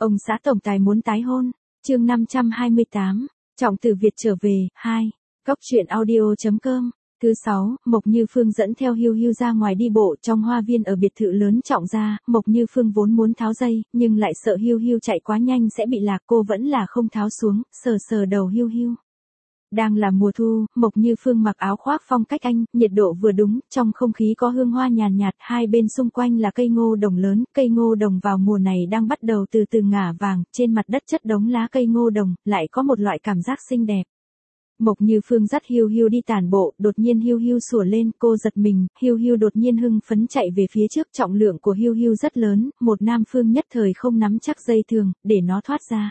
Ông xã tổng tài muốn tái hôn. Chương 528. Trọng Tử Việt trở về 2. Cóc truyện audio.com. Thứ 6, Mộc Như Phương dẫn theo Hiu Hiu ra ngoài đi bộ trong hoa viên ở biệt thự lớn Trọng gia. Mộc Như Phương vốn muốn tháo dây, nhưng lại sợ Hiu Hiu chạy quá nhanh sẽ bị lạc, cô vẫn là không tháo xuống, sờ sờ đầu Hiu Hiu. Đang là mùa thu, Mộc Như Phương mặc áo khoác phong cách Anh, nhiệt độ vừa đúng, trong không khí có hương hoa nhàn nhạt, hai bên xung quanh là cây ngô đồng lớn, cây ngô đồng vào mùa này đang bắt đầu từ từ ngả vàng, trên mặt đất chất đống lá cây ngô đồng, lại có một loại cảm giác xinh đẹp. Mộc Như Phương dắt Hiu Hiu đi tản bộ, đột nhiên Hiu Hiu sủa lên, cô giật mình, Hiu Hiu đột nhiên hưng phấn chạy về phía trước, trọng lượng của Hiu Hiu rất lớn, một nam phương nhất thời không nắm chắc dây thừng, để nó thoát ra.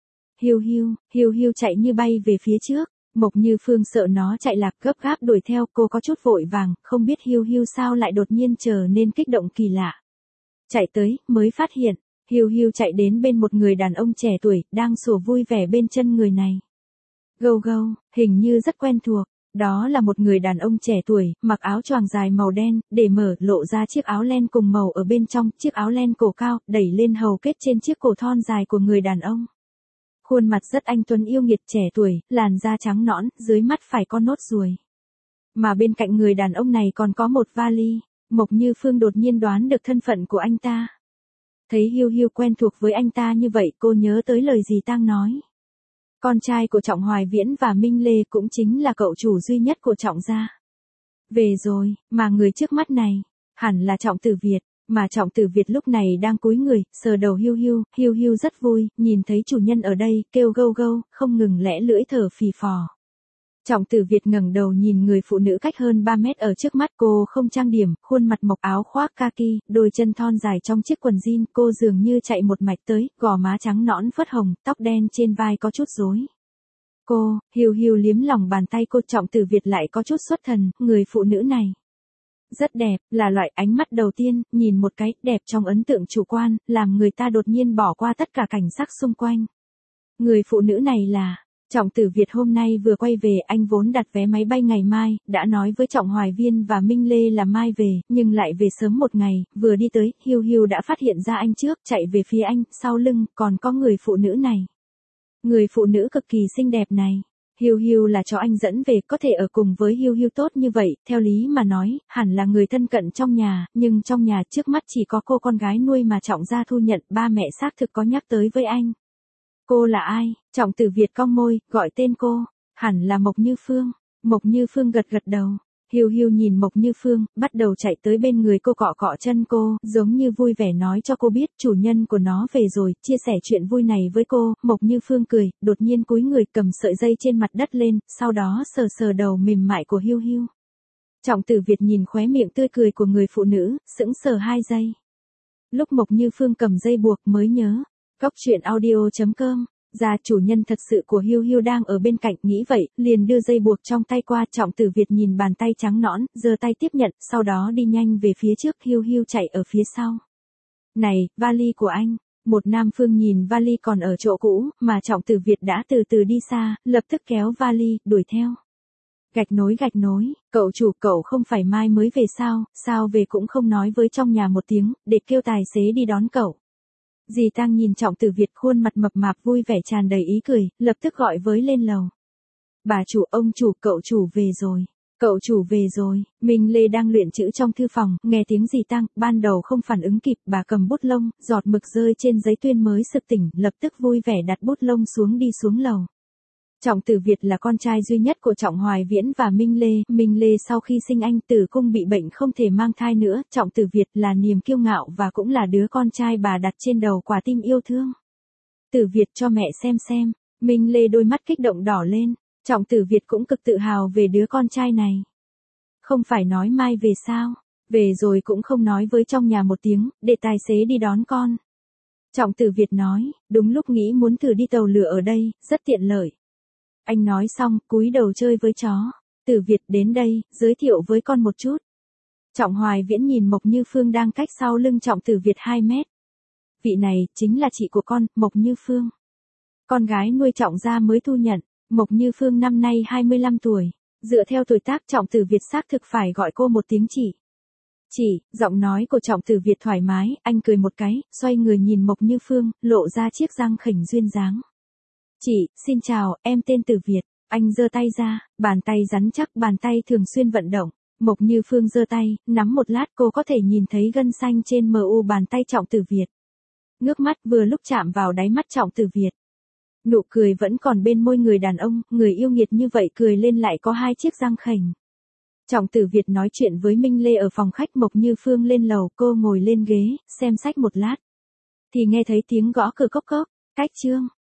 Hiu Hiu chạy như bay về phía trước. Mộc Như Phương sợ nó chạy lạc, gấp gáp đuổi theo, cô có chút vội vàng, không biết Hiu Hiu sao lại đột nhiên trở nên kích động kỳ lạ. Chạy tới, mới phát hiện, Hiu Hiu chạy đến bên một người đàn ông trẻ tuổi, đang sủa vui vẻ bên chân người này. Gâu gâu, hình như rất quen thuộc, đó là một người đàn ông trẻ tuổi, mặc áo choàng dài màu đen, để mở, lộ ra chiếc áo len cùng màu ở bên trong, chiếc áo len cổ cao, đẩy lên hầu kết trên chiếc cổ thon dài của người đàn ông. Khuôn mặt rất anh tuấn yêu nghiệt, trẻ tuổi, làn da trắng nõn, dưới mắt phải có nốt ruồi. Mà bên cạnh người đàn ông này còn có một vali. Mộc Như Phương đột nhiên đoán được thân phận của anh ta. Thấy Hiu Hiu quen thuộc với anh ta như vậy, cô nhớ tới lời dì Tang nói. Con trai của Trọng Hoài Viễn và Minh Lê cũng chính là cậu chủ duy nhất của Trọng gia. Về rồi, mà người trước mắt này, hẳn là Trọng Tử Việt. Mà Trọng Tử Việt lúc này đang cúi người, sờ đầu Hiu Hiu, Hiu Hiu rất vui, nhìn thấy chủ nhân ở đây, kêu gâu gâu, không ngừng lẽ lưỡi thở phì phò. Trọng Tử Việt ngẩng đầu nhìn người phụ nữ cách hơn 3 mét ở trước mắt, cô không trang điểm, khuôn mặt mộc áo khoác kaki, đôi chân thon dài trong chiếc quần jean, cô dường như chạy một mạch tới, gò má trắng nõn phớt hồng, tóc đen trên vai có chút rối. Hiu Hiu liếm lòng bàn tay cô, Trọng Tử Việt lại có chút xuất thần, người phụ nữ này rất đẹp, là loại ánh mắt đầu tiên, nhìn một cái, đẹp trong ấn tượng chủ quan, làm người ta đột nhiên bỏ qua tất cả cảnh sắc xung quanh. Người phụ nữ này là, Trọng Tử Việt hôm nay vừa quay về, anh vốn đặt vé máy bay ngày mai, đã nói với Trọng Hoài Viên và Minh Lê là mai về, nhưng lại về sớm một ngày, vừa đi tới, Hiu Hiu đã phát hiện ra anh trước, chạy về phía anh, sau lưng, còn có người phụ nữ này. Người phụ nữ cực kỳ xinh đẹp này. Hiu Hiu là cho anh dẫn về, có thể ở cùng với Hiu Hiu tốt như vậy, theo lý mà nói, hẳn là người thân cận trong nhà, nhưng trong nhà trước mắt chỉ có cô con gái nuôi mà Trọng gia thu nhận, ba mẹ xác thực có nhắc tới với anh. Cô là ai? Trọng Tử Việt cong môi, gọi tên cô, hẳn là Mộc Như Phương. Mộc Như Phương gật gật đầu. Hiu Hiu nhìn Mộc Như Phương, bắt đầu chạy tới bên người cô, cọ cọ chân cô, giống như vui vẻ nói cho cô biết chủ nhân của nó về rồi, chia sẻ chuyện vui này với cô. Mộc Như Phương cười, đột nhiên cúi người cầm sợi dây trên mặt đất lên, sau đó sờ sờ đầu mềm mại của Hiu Hiu. Trọng Tử Việt nhìn khóe miệng tươi cười của người phụ nữ, sững sờ 2 giây. Lúc Mộc Như Phương cầm dây buộc mới nhớ, cóc truyện audio.com. Gia chủ nhân thật sự của Hiu Hiu đang ở bên cạnh, nghĩ vậy, liền đưa dây buộc trong tay qua, Trọng Tử Việt nhìn bàn tay trắng nõn, giơ tay tiếp nhận, sau đó đi nhanh về phía trước, Hiu Hiu chạy ở phía sau. Này, vali của anh. Một nam phương nhìn vali còn ở chỗ cũ, mà Trọng Tử Việt đã từ từ đi xa, lập tức kéo vali, đuổi theo. Gạch nối, cậu chủ, cậu không phải mai mới về sao về cũng không nói với trong nhà một tiếng, để kêu tài xế đi đón cậu. Dì Tang nhìn Trọng Tử Việt, khuôn mặt mập mạp vui vẻ tràn đầy ý cười, lập tức gọi với lên lầu. Bà chủ, ông chủ, cậu chủ về rồi. Cậu chủ về rồi. Minh Lê đang luyện chữ trong thư phòng, nghe tiếng dì Tang, ban đầu không phản ứng kịp, bà cầm bút lông, giọt mực rơi trên giấy tuyên mới sực tỉnh, lập tức vui vẻ đặt bút lông xuống đi xuống lầu. Trọng Tử Việt là con trai duy nhất của Trọng Hoài Viễn và Minh Lê sau khi sinh anh tử cung bị bệnh không thể mang thai nữa, Trọng Tử Việt là niềm kiêu ngạo và cũng là đứa con trai bà đặt trên đầu quả tim yêu thương. Tử Việt cho mẹ xem, Minh Lê đôi mắt kích động đỏ lên, Trọng Tử Việt cũng cực tự hào về đứa con trai này. Không phải nói mai về sao, về rồi cũng không nói với trong nhà một tiếng, để tài xế đi đón con. Trọng Tử Việt nói, đúng lúc nghĩ muốn thử đi tàu lửa ở đây, rất tiện lợi. Anh nói xong, cúi đầu chơi với chó. Tử Việt đến đây, giới thiệu với con một chút. Trọng Hoài Viễn nhìn Mộc Như Phương đang cách sau lưng Trọng Tử Việt 2 mét. Vị này, chính là chị của con, Mộc Như Phương. Con gái nuôi Trọng gia mới thu nhận. Mộc Như Phương năm nay 25 tuổi. Dựa theo tuổi tác, Trọng Tử Việt xác thực phải gọi cô một tiếng chị. Chị, giọng nói của Trọng Tử Việt thoải mái, anh cười một cái, xoay người nhìn Mộc Như Phương, lộ ra chiếc răng khểnh duyên dáng. Chị, xin chào, em tên Tử Việt. Anh giơ tay ra, bàn tay rắn chắc, bàn tay thường xuyên vận động. Mộc Như Phương giơ tay, nắm một lát cô có thể nhìn thấy gân xanh trên mu bàn tay Trọng Tử Việt. Ngước mắt vừa lúc chạm vào đáy mắt Trọng Tử Việt. Nụ cười vẫn còn bên môi người đàn ông, người yêu nghiệt như vậy cười lên lại có hai chiếc răng khểnh. Trọng Tử Việt nói chuyện với Minh Lê ở phòng khách, Mộc Như Phương lên lầu, cô ngồi lên ghế, xem sách một lát. Thì nghe thấy tiếng gõ cửa cốc cốc, cách chương.